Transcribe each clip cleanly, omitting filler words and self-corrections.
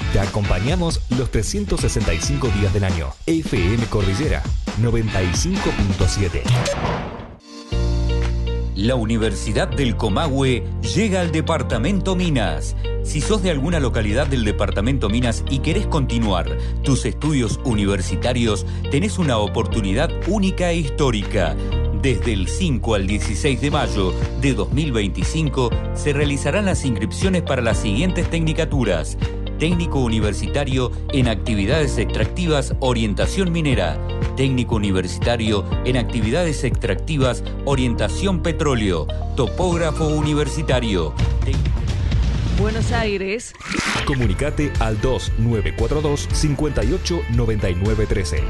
Te acompañamos los 365 días del año. FM Cordillera 95.7. La Universidad del Comahue llega al Departamento Minas. Si sos de alguna localidad del Departamento Minas y querés continuar tus estudios universitarios, tenés una oportunidad única e histórica. Desde el 5 al 16 de mayo de 2025 se realizarán las inscripciones para las siguientes tecnicaturas: técnico universitario en actividades extractivas, orientación minera; técnico universitario en actividades extractivas, orientación petróleo; topógrafo universitario. Buenos Aires. Comunicate al 2942 58 99 13.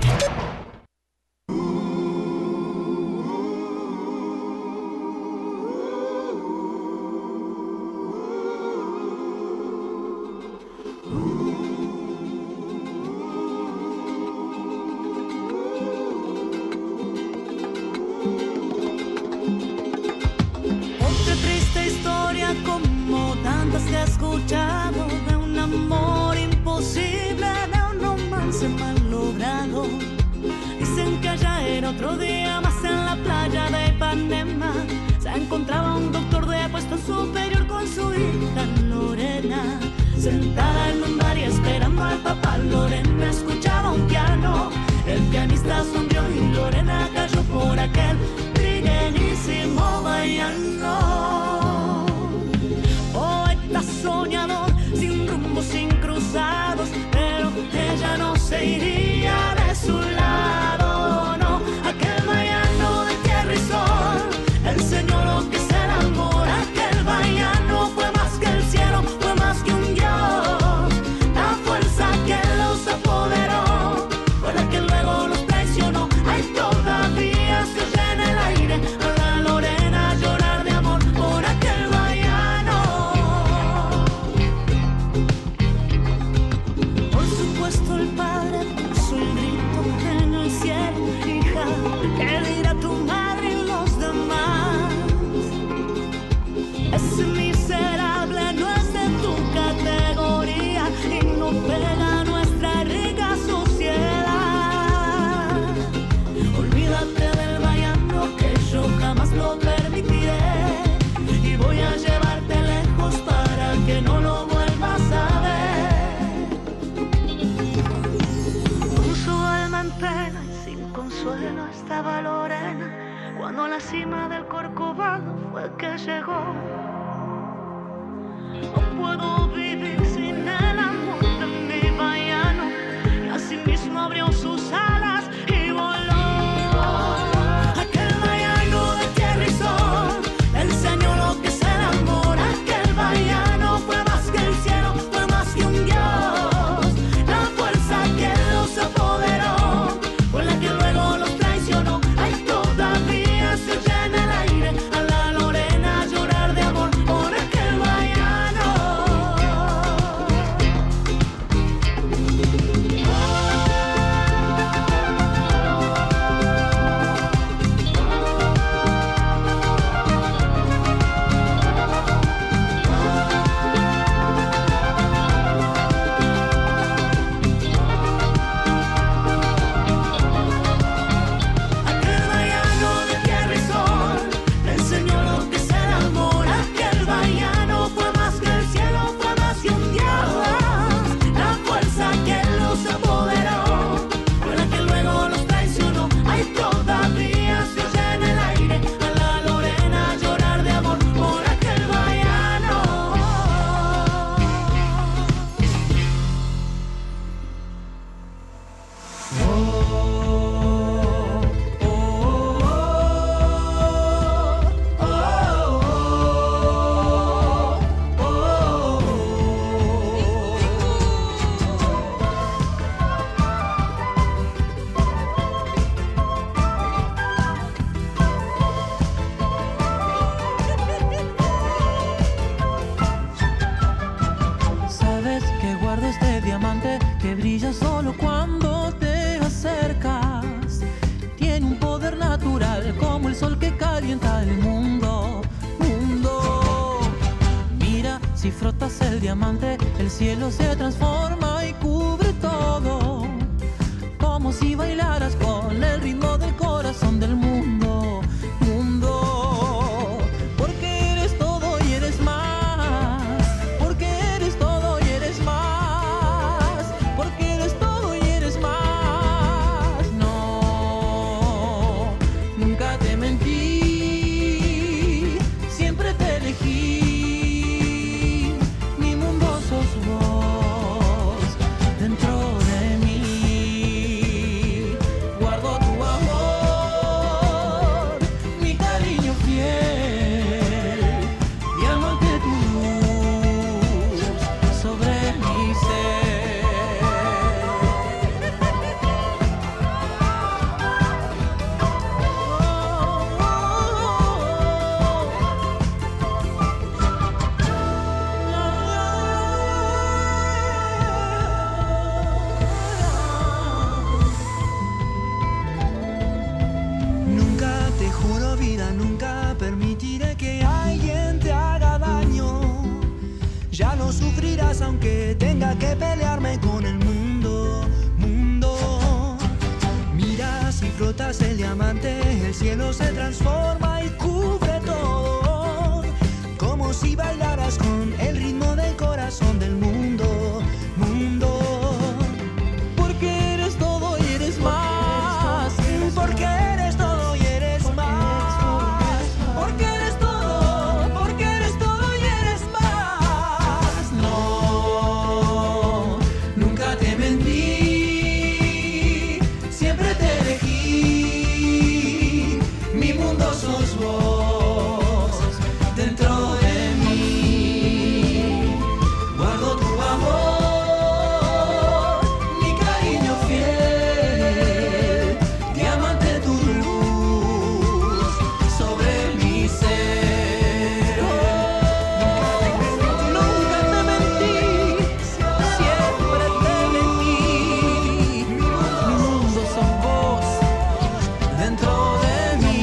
Si frotas el diamante, el cielo se transforma cubre todo, como si bailaras con el ritmo del corazón del mundo, mundo, porque eres todo y eres más, porque eres todo y eres más, porque eres todo y eres más. No, nunca te mentí, siempre te elegí, mi mundo sos vos, dentro de mí, guardo tu amor, mi cariño fiel, diamante tu luz sobre mi ser. Nunca te juro vida, nunca permitiré que alguien te haga daño. Ya no sufrirás aunque tenga que pelearme con el mundo, mundo. Miras y frotas el diamante, el cielo se transforma y cubre todo, como si bailaras con el ritmo del corazón del mundo, mundo. Porque eres todo y eres más, Porque eres todo y eres más. porque eres todo y eres más. No, nunca te mentí, siempre te elegí, mi mundo sos vos, dentro de mí, guardo tu amor, mi cariño fiel, diamante tu luz sobre mi ser. Nunca te mentí, siempre te elegí, mi mundo sos vos, dentro de mí,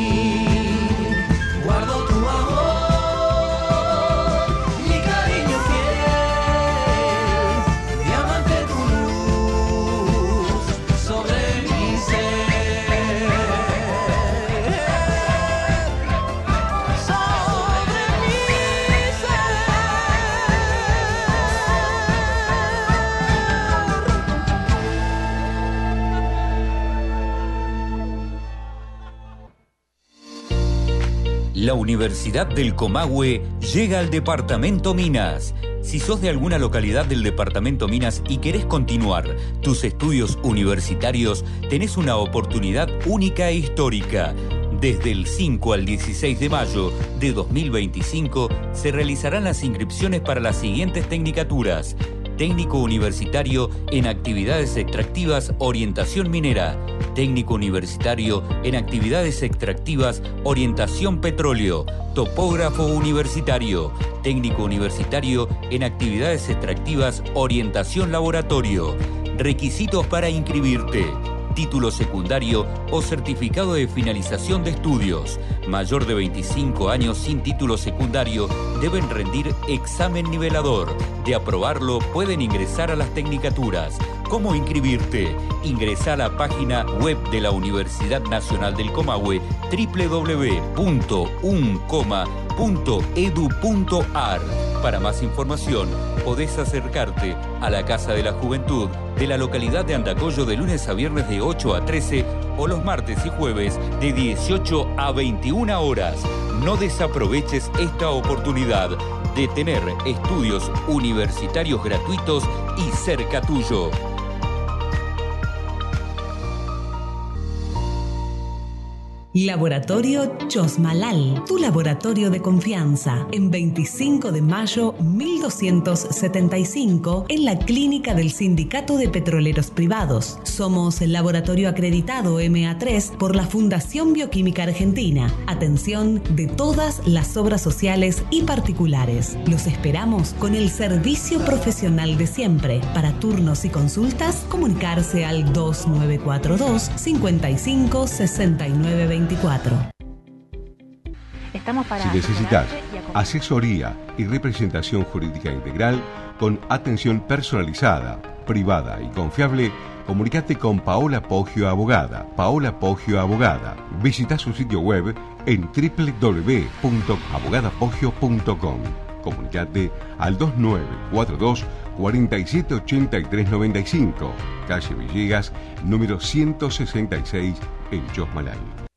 guardo tu amor, mi cariño fiel, diamante tu luz sobre mi ser, sobre mi ser. La Universidad del Comahue llega al departamento Minas. Si sos de alguna localidad del departamento Minas y querés continuar tus estudios universitarios, tenés una oportunidad única e histórica. Desde el 5 al 16 de mayo de 2025 se realizarán las inscripciones para las siguientes tecnicaturas: técnico universitario en actividades extractivas, orientación minera; técnico universitario en actividades extractivas, orientación petróleo; topógrafo universitario; técnico universitario en actividades extractivas, orientación laboratorio. Requisitos para inscribirte: título secundario o certificado de finalización de estudios. Mayor de 25 años sin título secundario deben rendir examen nivelador. De aprobarlo, pueden ingresar a las tecnicaturas. ¿Cómo inscribirte? Ingresa a la página web de la Universidad Nacional del Comahue, www.uncoma.edu.ar. Para más información, podés acercarte a la Casa de la Juventud de la localidad de Andacollo de lunes a viernes de 8 a 13 o los martes y jueves de 18 a 21 horas. No desaproveches esta oportunidad de tener estudios universitarios gratuitos y cerca tuyo. Laboratorio Chosmalal, tu laboratorio de confianza, en 25 de mayo 1275, en la clínica del Sindicato de Petroleros Privados. Somos el laboratorio acreditado MA3 por la Fundación Bioquímica Argentina. Atención de todas las obras sociales y particulares. Los esperamos con el servicio profesional de siempre. Para turnos y consultas, comunicarse al 2942 55 69 24. Estamos para Si necesitas asesorarte y acompañarte. asesoría y representación jurídica integral con atención personalizada, privada y confiable, comunicate con Paola Poggio Abogada. Paola Poggio Abogada. Visita su sitio web en www.abogadapoggio.com. Comunicate al 2942 478395, calle Villegas, número 166, en Chosmalal.